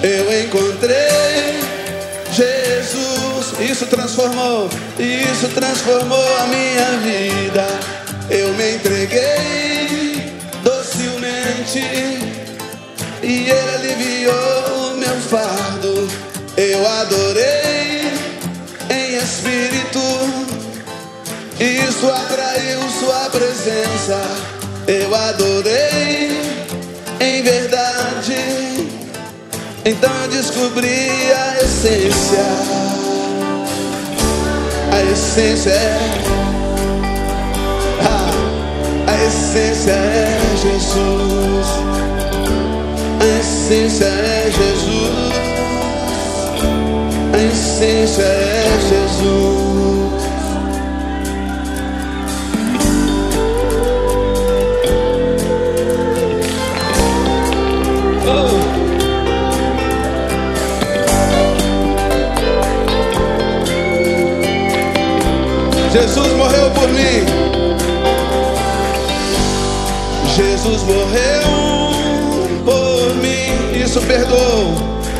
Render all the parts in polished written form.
Eu encontrei Jesus. Isso transformou a minha vida. Eu me entreguei docilmente e Ele aliviou o meu fardo. Eu adorei em espírito, isso atraiu sua presença. Eu adorei em verdade, então eu descobri a essência. A essência é Jesus. A essência é Jesus. A essência é Jesus. Jesus morreu por mim. Jesus morreu por mim. Isso perdoou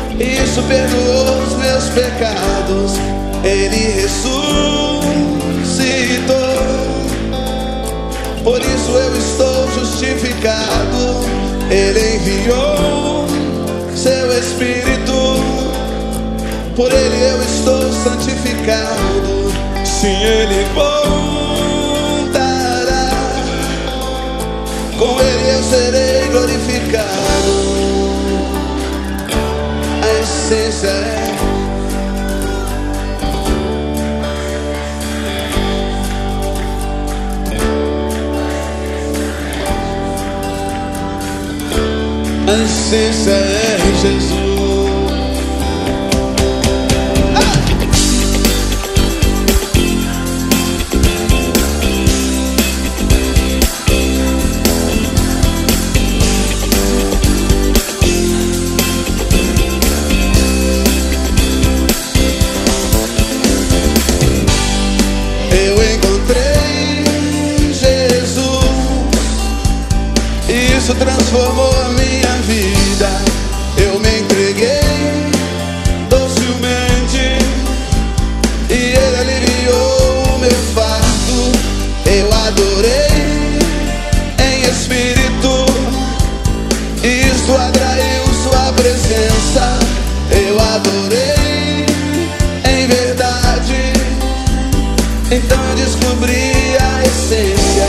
os meus pecados. Ele ressuscitou. Por isso eu estou justificado. Ele enviou seu Espírito. Por ele eu estou santificado. Sim, Ele voltará. Com Ele eu serei glorificado. A essência é a essência é Jesus. Isso transformou a minha vida. Eu me entreguei docilmente e Ele aliviou o meu fardo. Eu adorei em espírito, isso atraiu sua presença. Eu adorei em verdade, então eu descobri a essência.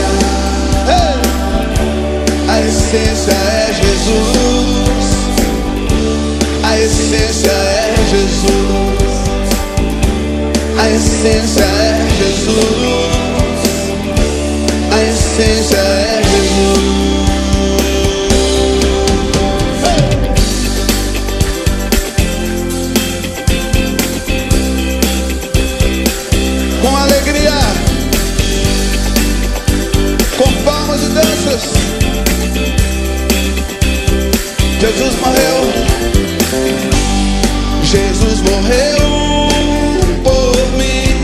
A essência é Jesus. A essência é Jesus. A essência é Jesus. A essência é Jesus. Com alegria, com palmas e danças. Jesus morreu. Jesus morreu por mim.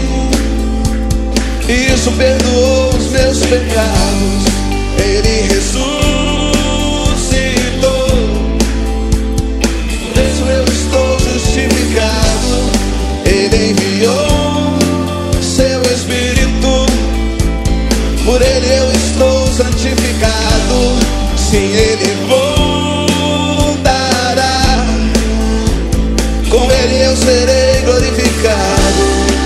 Isso perdoou os meus pecados. Ele ressuscitou. Por isso eu estou justificado. Ele enviou seu Espírito. Por ele eu estou santificado. Sim, Ele voltará. Com Ele eu serei glorificado.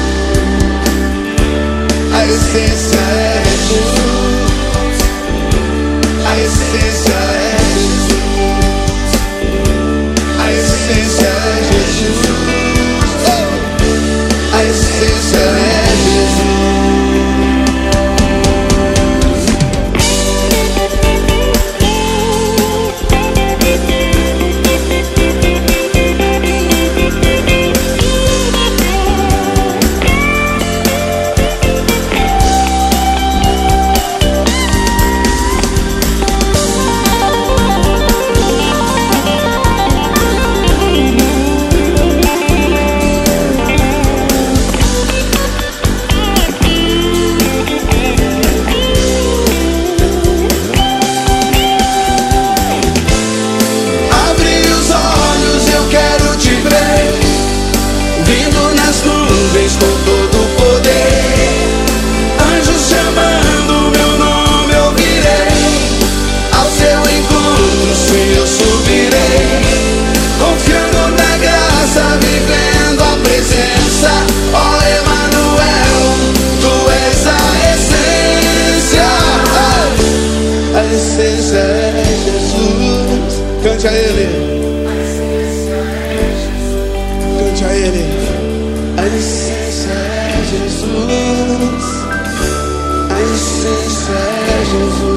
A essência é Jesus. A essência é Jesus. A essência é Jesus. A essência é Jesus. Cante a Ele. Cante a Ele. A essência é Jesus. A essência é Jesus.